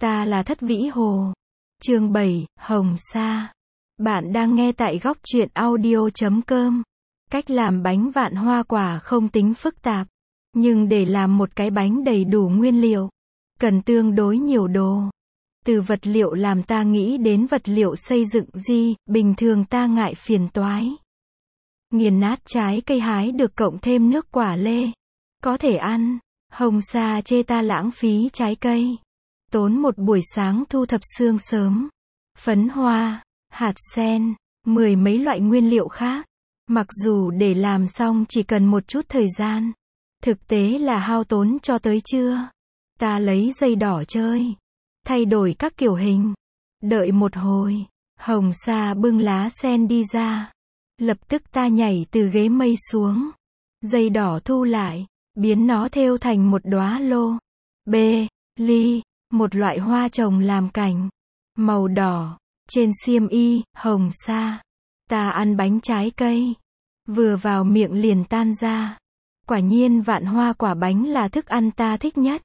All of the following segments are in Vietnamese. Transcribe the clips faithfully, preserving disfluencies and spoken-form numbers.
Ta là Thất Vĩ Hồ. Chương bảy, Hồng Sa. Bạn đang nghe tại góc truyện audio chấm com. Cách làm bánh vạn hoa quả không tính phức tạp. Nhưng để làm một cái bánh đầy đủ nguyên liệu, cần tương đối nhiều đồ. Từ vật liệu làm ta nghĩ đến vật liệu xây dựng gì, bình thường ta ngại phiền toái. Nghiền nát trái cây hái được cộng thêm nước quả lê. Có thể ăn. Hồng Sa chê ta lãng phí trái cây. Tốn một buổi sáng thu thập sương sớm. Phấn hoa, hạt sen, mười mấy loại nguyên liệu khác. Mặc dù để làm xong chỉ cần một chút thời gian, thực tế là hao tốn cho tới trưa. Ta lấy dây đỏ chơi, thay đổi các kiểu hình. Đợi một hồi, Hồng Sa bưng lá sen đi ra. Lập tức ta nhảy từ ghế mây xuống. Dây đỏ thu lại, biến nó thêu thành một đóa lô. B, ly, một loại hoa trồng làm cảnh. Màu đỏ, trên xiêm y, Hồng Sa. Ta ăn bánh trái cây. Vừa vào miệng liền tan ra. Quả nhiên vạn hoa quả bánh là thức ăn ta thích nhất.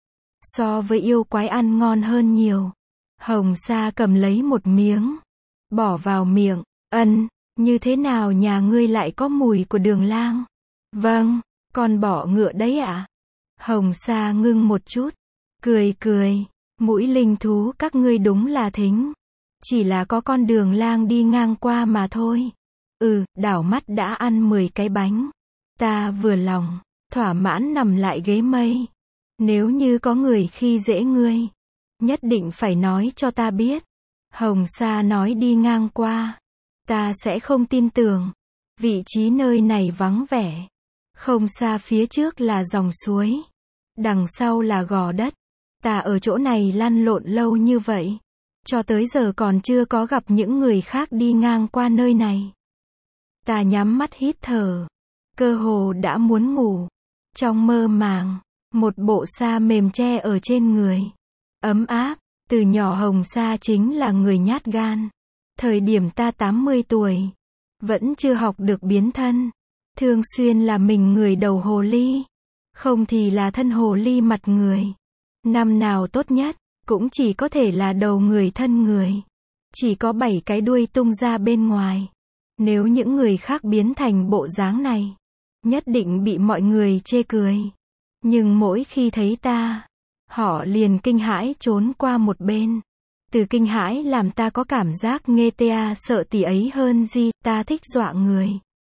So với yêu quái ăn ngon hơn nhiều. Hồng Sa cầm lấy một miếng. Bỏ vào miệng, ân, như thế nào nhà ngươi lại có mùi của đường lang? Vâng, con bọ ngựa đấy ạ. À? Hồng Sa ngưng một chút. Cười cười, mũi linh thú các ngươi đúng là thính. Chỉ là có con đường lang đi ngang qua mà thôi. Ừ, đảo mắt đã ăn mười cái bánh. Ta vừa lòng, thỏa mãn nằm lại ghế mây. Nếu như có người khi dễ ngươi, nhất định phải nói cho ta biết. Hồng Sa nói đi ngang qua. Ta sẽ không tin tưởng. Vị trí nơi này vắng vẻ. Không xa phía trước là dòng suối. Đằng sau là gò đất. Ta ở chỗ này lăn lộn lâu như vậy. Cho tới giờ còn chưa có gặp những người khác đi ngang qua nơi này. Ta nhắm mắt hít thở. Cơ hồ đã muốn ngủ. Trong mơ màng, một bộ sa mềm che ở trên người. Ấm áp, từ nhỏ Hồng Sa chính là người nhát gan. Thời điểm ta tám mươi tuổi, vẫn chưa học được biến thân. Thường xuyên là mình người đầu hồ ly. Không thì là thân hồ ly mặt người. Năm nào tốt nhất, cũng chỉ có thể là đầu người thân người. Chỉ có bảy cái đuôi tung ra bên ngoài. Nếu những người khác biến thành bộ dáng này, nhất định bị mọi người chê cười. Nhưng mỗi khi thấy ta, họ liền kinh hãi trốn qua một bên. Từ kinh hãi làm ta có cảm giác nghe ta sợ tỷ ấy hơn gì, ta thích dọa người.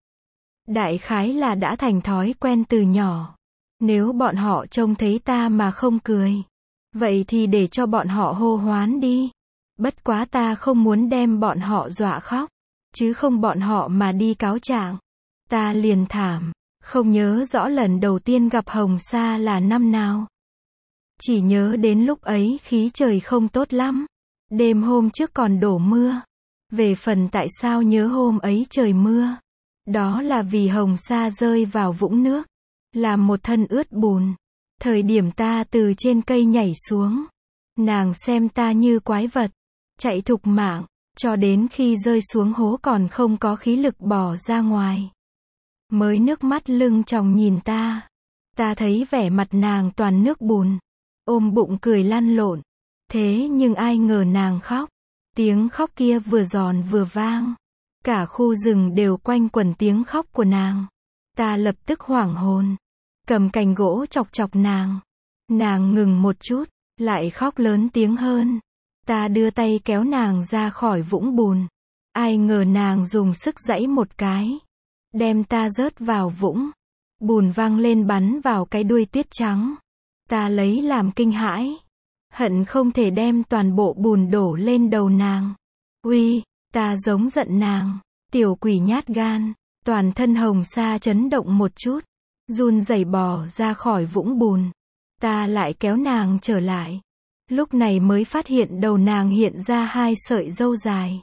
Đại khái là đã thành thói quen từ nhỏ. Nếu bọn họ trông thấy ta mà không cười, vậy thì để cho bọn họ hô hoán đi. Bất quá ta không muốn đem bọn họ dọa khóc, chứ không bọn họ mà đi cáo trạng. Ta liền thảm, không nhớ rõ lần đầu tiên gặp Hồng Sa là năm nào. Chỉ nhớ đến lúc ấy khí trời không tốt lắm. Đêm hôm trước còn đổ mưa. Về phần tại sao nhớ hôm ấy trời mưa, đó là vì Hồng Sa rơi vào vũng nước, làm một thân ướt bùn. Thời điểm ta từ trên cây nhảy xuống, nàng xem ta như quái vật, chạy thục mạng, cho đến khi rơi xuống hố còn không có khí lực bỏ ra ngoài. Mới nước mắt lưng tròng nhìn ta. Ta thấy vẻ mặt nàng toàn nước bùn, ôm bụng cười lăn lộn. Thế nhưng ai ngờ nàng khóc. Tiếng khóc kia vừa giòn vừa vang. Cả khu rừng đều quanh quẩn tiếng khóc của nàng. Ta lập tức hoảng hồn. Cầm cành gỗ chọc chọc nàng. Nàng ngừng một chút, lại khóc lớn tiếng hơn. Ta đưa tay kéo nàng ra khỏi vũng bùn. Ai ngờ nàng dùng sức giãy một cái, đem ta rớt vào vũng. Bùn văng lên bắn vào cái đuôi tuyết trắng. Ta lấy làm kinh hãi. Hận không thể đem toàn bộ bùn đổ lên đầu nàng. Uy, ta giống giận nàng. Tiểu quỷ nhát gan. Toàn thân Hồng Sa chấn động một chút, run rẩy bò ra khỏi vũng bùn. Ta lại kéo nàng trở lại. Lúc này mới phát hiện đầu nàng hiện ra hai sợi râu dài.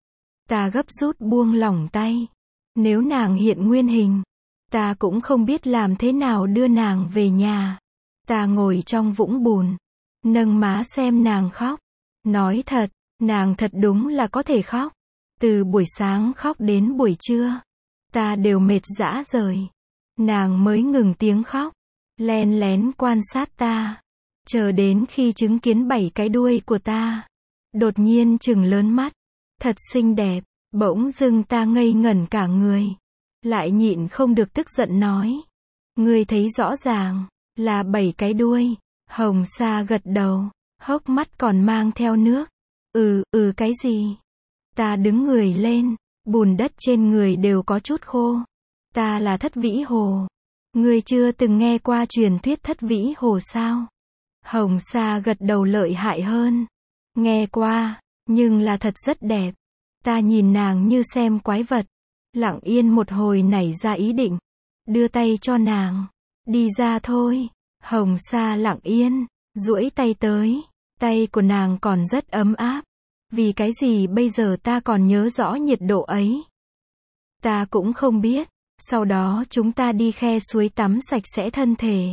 Ta gấp rút buông lỏng tay. Nếu nàng hiện nguyên hình, ta cũng không biết làm thế nào đưa nàng về nhà. Ta ngồi trong vũng bùn, nâng má xem nàng khóc. Nói thật, nàng thật đúng là có thể khóc. Từ buổi sáng khóc đến buổi trưa, ta đều mệt rã rời. Nàng mới ngừng tiếng khóc, len lén quan sát ta. Chờ đến khi chứng kiến bảy cái đuôi của ta. Đột nhiên trừng lớn mắt. Thật xinh đẹp. Bỗng dưng ta ngây ngẩn cả người. Lại nhịn không được tức giận nói. Ngươi thấy rõ ràng. Là bảy cái đuôi. Hồng Sa gật đầu. Hốc mắt còn mang theo nước. Ừ, ừ cái gì? Ta đứng người lên. Bùn đất trên người đều có chút khô. Ta là Thất Vĩ Hồ. Ngươi chưa từng nghe qua truyền thuyết Thất Vĩ Hồ sao? Hồng Sa gật đầu lợi hại hơn. Nghe qua, nhưng là thật rất đẹp. Ta nhìn nàng như xem quái vật. Lặng yên một hồi nảy ra ý định. Đưa tay cho nàng. Đi ra thôi. Hồng Sa lặng yên, duỗi tay tới. Tay của nàng còn rất ấm áp. Vì cái gì bây giờ ta còn nhớ rõ nhiệt độ ấy? Ta cũng không biết. Sau đó chúng ta đi khe suối tắm sạch sẽ thân thể.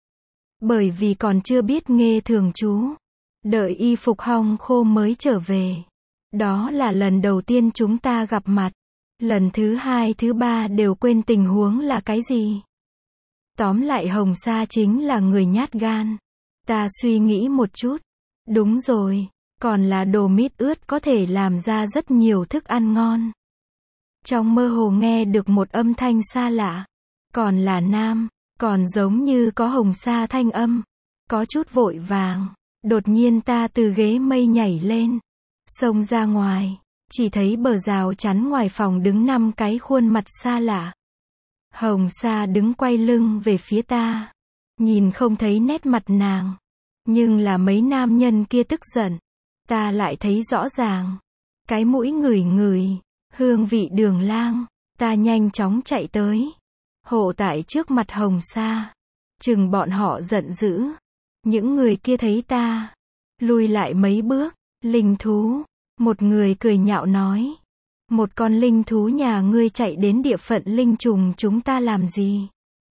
Bởi vì còn chưa biết nghe thường chú. Đợi y phục hong khô mới trở về. Đó là lần đầu tiên chúng ta gặp mặt. Lần thứ hai thứ ba đều quên tình huống là cái gì. Tóm lại Hồng Sa chính là người nhát gan. Ta suy nghĩ một chút. Đúng rồi. Còn là đồ mít ướt có thể làm ra rất nhiều thức ăn ngon. Trong mơ hồ nghe được một âm thanh xa lạ. Còn là nam. Còn giống như có Hồng Sa thanh âm. Có chút vội vàng. Đột nhiên ta từ ghế mây nhảy lên. Xông ra ngoài. Chỉ thấy bờ rào chắn ngoài phòng đứng năm cái khuôn mặt xa lạ. Hồng Sa đứng quay lưng về phía ta. Nhìn không thấy nét mặt nàng. Nhưng là mấy nam nhân kia tức giận. Ta lại thấy rõ ràng. Cái mũi ngửi ngửi. Hương vị đường lang. Ta nhanh chóng chạy tới. Hộ tại trước mặt Hồng Sa. Chừng bọn họ giận dữ. Những người kia thấy ta. Lùi lại mấy bước. Linh thú. Một người cười nhạo nói. Một con linh thú nhà ngươi chạy đến địa phận linh trùng chúng ta làm gì?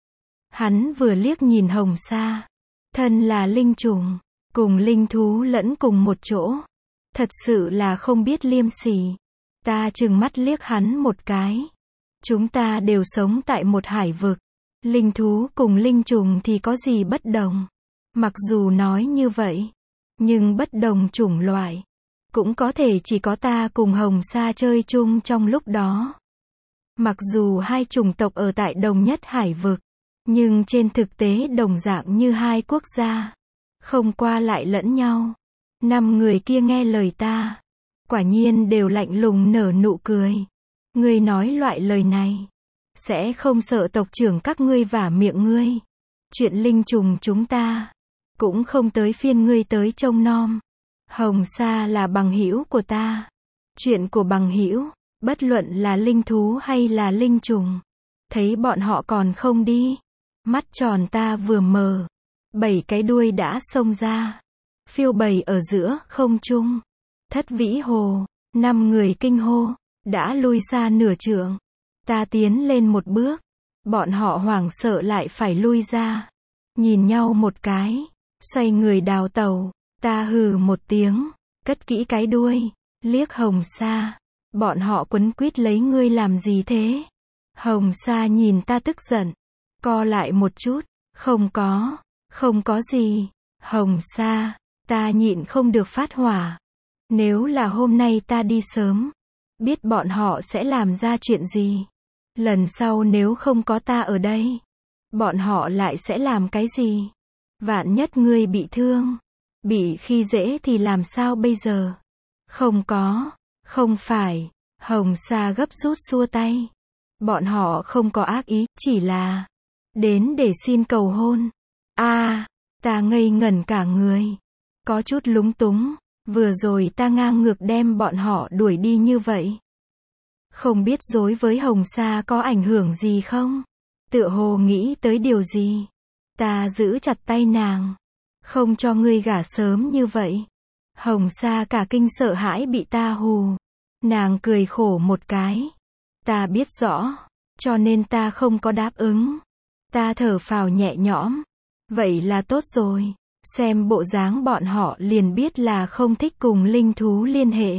Hắn vừa liếc nhìn Hồng Sa. Thân là linh trùng. Cùng linh thú lẫn cùng một chỗ. Thật sự là không biết liêm sỉ. Ta trừng mắt liếc hắn một cái. Chúng ta đều sống tại một hải vực. Linh thú cùng linh trùng thì có gì bất đồng? Mặc dù nói như vậy. Nhưng bất đồng chủng loại. Cũng có thể chỉ có ta cùng Hồng Sa chơi chung trong lúc đó. Mặc dù hai chủng tộc ở tại đồng nhất hải vực. Nhưng trên thực tế đồng dạng như hai quốc gia. Không qua lại lẫn nhau. Năm người kia nghe lời ta. Quả nhiên đều lạnh lùng nở nụ cười. Ngươi nói loại lời này. Sẽ không sợ tộc trưởng các ngươi vả miệng ngươi. Chuyện linh trùng chúng ta. Cũng không tới phiên ngươi tới trông nom. Hồng Sa là bằng hữu của ta. Chuyện của bằng hữu, bất luận là linh thú hay là linh trùng. Thấy bọn họ còn không đi. Mắt tròn ta vừa mờ. Bảy cái đuôi đã xông ra. Phiêu bày ở giữa không trung. Thất Vĩ Hồ. Năm người kinh hô. Đã lui xa nửa trượng. Ta tiến lên một bước. Bọn họ hoảng sợ lại phải lui ra. Nhìn nhau một cái. Xoay người đào tàu. Ta hừ một tiếng. Cất kỹ cái đuôi. Liếc Hồng Sa. Bọn họ quấn quýt lấy ngươi làm gì thế? Hồng Sa nhìn ta tức giận. Co lại một chút. Không có. Không có gì. Hồng Sa. Ta nhịn không được phát hỏa. Nếu là hôm nay ta đi sớm. Biết bọn họ sẽ làm ra chuyện gì. Lần sau nếu không có ta ở đây. Bọn họ lại sẽ làm cái gì? Vạn nhất ngươi bị thương. Bị khi dễ thì làm sao bây giờ? Không có. Không phải. Hồng Sa gấp rút xua tay. Bọn họ không có ác ý. Chỉ là. Đến để xin cầu hôn. A à, ta ngây ngẩn cả người. Có chút lúng túng. Vừa rồi ta ngang ngược đem bọn họ đuổi đi như vậy. Không biết dối với Hồng Sa có ảnh hưởng gì không? Tựa hồ nghĩ tới điều gì? Ta giữ chặt tay nàng. Không cho ngươi gả sớm như vậy. Hồng Sa cả kinh sợ hãi bị ta hù. Nàng cười khổ một cái. Ta biết rõ. Cho nên ta không có đáp ứng. Ta thở phào nhẹ nhõm. Vậy là tốt rồi. Xem bộ dáng bọn họ liền biết là không thích cùng linh thú liên hệ.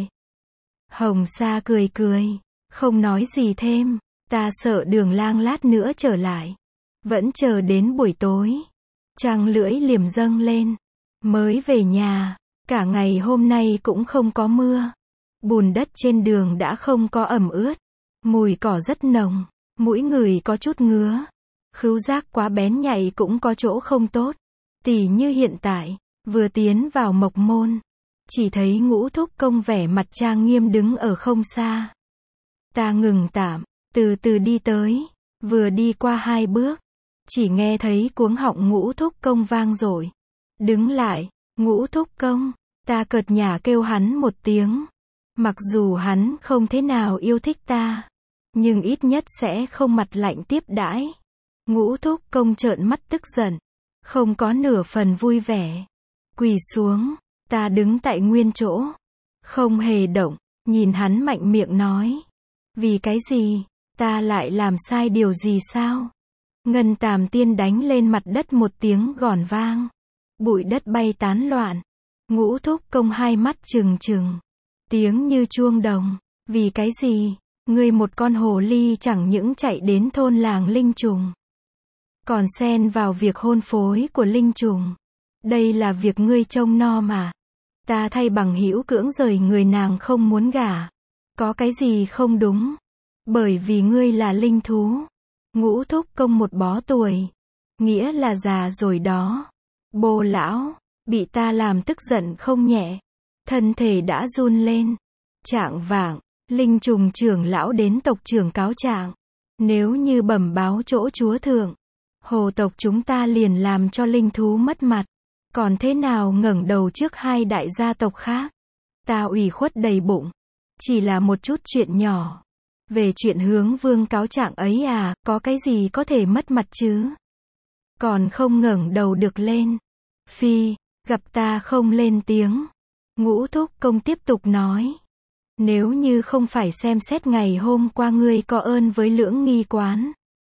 Hồng Sa cười cười. Không nói gì thêm. Ta sợ Đường Lang lát nữa trở lại. Vẫn chờ đến buổi tối. Trăng lưỡi liềm dâng lên. Mới về nhà, cả ngày hôm nay cũng không có mưa. Bùn đất trên đường đã không có ẩm ướt. Mùi cỏ rất nồng, mũi người có chút ngứa. Khứu giác quá bén nhạy cũng có chỗ không tốt. Tỉ như hiện tại, vừa tiến vào Mộc Môn, chỉ thấy Ngũ Thúc Công vẻ mặt trang nghiêm đứng ở không xa. Ta ngừng tạm, từ từ đi tới, vừa đi qua hai bước, chỉ nghe thấy cuống họng Ngũ Thúc Công vang dội. Đứng lại, Ngũ Thúc Công, ta cợt nhả kêu hắn một tiếng. Mặc dù hắn không thế nào yêu thích ta, nhưng ít nhất sẽ không mặt lạnh tiếp đãi. Ngũ Thúc Công trợn mắt tức giận, không có nửa phần vui vẻ. Quỳ xuống, ta đứng tại nguyên chỗ, không hề động, nhìn hắn mạnh miệng nói. Vì cái gì, ta lại làm sai điều gì sao? Ngân Tàm Tiên đánh lên mặt đất một tiếng gòn vang. Bụi đất bay tán loạn. Ngũ Thúc Công hai mắt trừng trừng. Tiếng như chuông đồng. Vì cái gì, ngươi một con hồ ly chẳng những chạy đến thôn làng linh trùng, còn xen vào việc hôn phối của linh trùng. Đây là việc ngươi trông no mà. Ta thay bằng hữu cưỡng rời người nàng không muốn gả. Có cái gì không đúng? Bởi vì ngươi là linh thú. Ngũ Thúc Công một bó tuổi. Nghĩa là già rồi đó. Bồ lão, bị ta làm tức giận không nhẹ. Thân thể đã run lên. Trạng vạng, linh trùng trưởng lão đến tộc trưởng cáo trạng. Nếu như bẩm báo chỗ chúa thượng, hồ tộc chúng ta liền làm cho linh thú mất mặt. Còn thế nào ngẩng đầu trước hai đại gia tộc khác? Ta ủy khuất đầy bụng. Chỉ là một chút chuyện nhỏ. Về chuyện hướng vương cáo trạng ấy à, có cái gì có thể mất mặt chứ? Còn không ngẩng đầu được lên. Phi, gặp ta không lên tiếng. Ngũ Thúc Công tiếp tục nói. Nếu như không phải xem xét ngày hôm qua ngươi có ơn với Lưỡng Nghi Quán,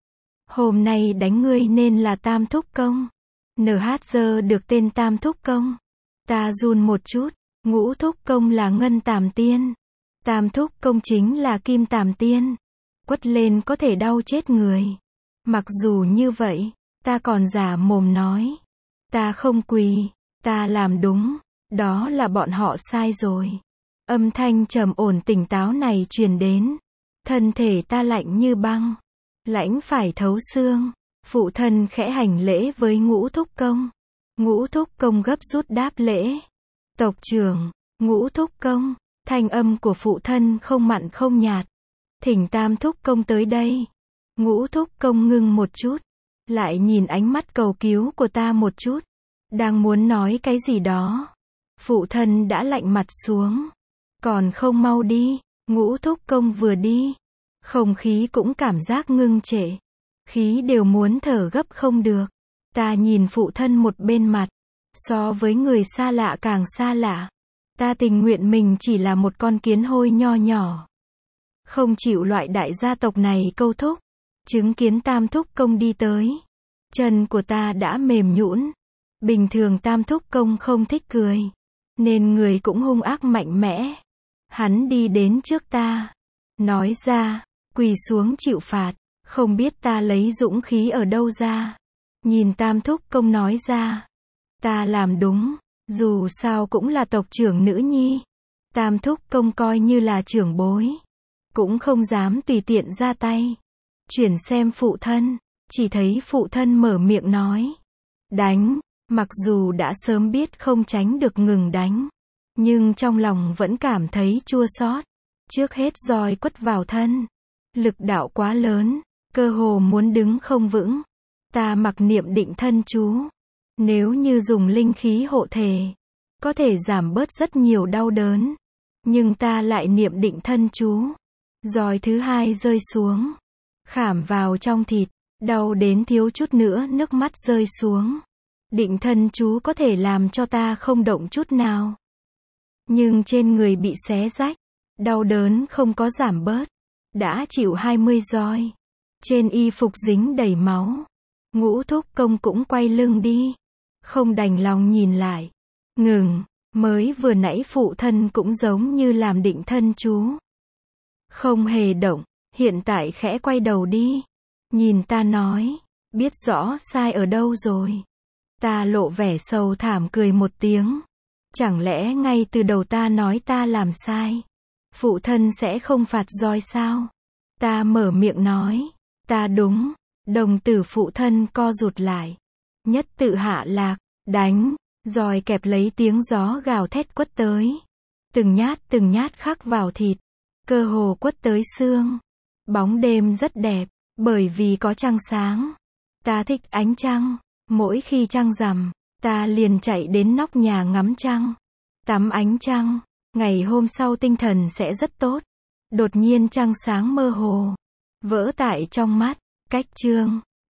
hôm nay đánh ngươi nên là Tam Thúc Công. en hát giơ được tên Tam Thúc Công. Ta run một chút. Ngũ Thúc Công là Ngân Tàm Tiên. Tam Thúc Công chính là Kim Tàm Tiên. Quất lên có thể đau chết người. Mặc dù như vậy, ta còn giả mồm nói. Ta không quỳ, ta làm đúng. Đó là bọn họ sai rồi. Âm thanh trầm ổn tỉnh táo này truyền đến. Thân thể ta lạnh như băng. Lãnh phải thấu xương. Phụ thân khẽ hành lễ với Ngũ Thúc Công. Ngũ Thúc Công gấp rút đáp lễ. Tộc trưởng, Ngũ Thúc Công. Thanh âm của phụ thân không mặn không nhạt. Thỉnh Tam Thúc Công tới đây. Ngũ Thúc Công ngưng một chút. Lại nhìn ánh mắt cầu cứu của ta một chút. Đang muốn nói cái gì đó. Phụ thân đã lạnh mặt xuống. Còn không mau đi. Ngũ Thúc Công vừa đi. Không khí cũng cảm giác ngưng trệ. Khí đều muốn thở gấp không được. Ta nhìn phụ thân một bên mặt. So với người xa lạ càng xa lạ. Ta tình nguyện mình chỉ là một con kiến hôi nho nhỏ. Không chịu loại đại gia tộc này câu thúc. Chứng kiến Tam Thúc Công đi tới. Chân của ta đã mềm nhũn. Bình thường Tam Thúc Công không thích cười. Nên người cũng hung ác mạnh mẽ. Hắn đi đến trước ta. Nói ra, quỳ xuống chịu phạt. Không biết ta lấy dũng khí ở đâu ra. Nhìn Tam Thúc Công nói ra. Ta làm đúng. Dù sao cũng là tộc trưởng nữ nhi. Tam Thúc Công coi như là trưởng bối. Cũng không dám tùy tiện ra tay. Chuyển xem phụ thân. Chỉ thấy phụ thân mở miệng nói. Đánh. Mặc dù đã sớm biết không tránh được ngừng đánh. Nhưng trong lòng vẫn cảm thấy chua xót. Trước hết roi quất vào thân. Lực đạo quá lớn. Cơ hồ muốn đứng không vững. Ta mặc niệm định thân chú. Nếu như dùng linh khí hộ thể, có thể giảm bớt rất nhiều đau đớn. Nhưng ta lại niệm định thân chú. Roi thứ hai rơi xuống. Khảm vào trong thịt. Đau đến thiếu chút nữa nước mắt rơi xuống. Định thân chú có thể làm cho ta không động chút nào. Nhưng trên người bị xé rách. Đau đớn không có giảm bớt. Đã chịu hai mươi roi. Trên y phục dính đầy máu. Ngũ Thúc Công cũng quay lưng đi. Không đành lòng nhìn lại. Ngừng. Mới vừa nãy phụ thân cũng giống như làm định thân chú. Không hề động. Hiện tại khẽ quay đầu đi. Nhìn ta nói. Biết rõ sai ở đâu rồi. Ta lộ vẻ sầu thảm cười một tiếng. Chẳng lẽ ngay từ đầu ta nói ta làm sai? Phụ thân sẽ không phạt roi sao? Ta mở miệng nói. Ta đúng. Đồng tử phụ thân co rụt lại. Nhất tự hạ lạc. Đánh. Roi kẹp lấy tiếng gió gào thét quất tới. Từng nhát từng nhát khắc vào thịt. Cơ hồ quất tới xương. Bóng đêm rất đẹp. Bởi vì có trăng sáng. Ta thích ánh trăng. Mỗi khi trăng rằm, ta liền chạy đến nóc nhà ngắm trăng. Tắm ánh trăng. Ngày hôm sau tinh thần sẽ rất tốt. Đột nhiên trăng sáng mơ hồ. Vỡ tại trong mắt. Cách chương.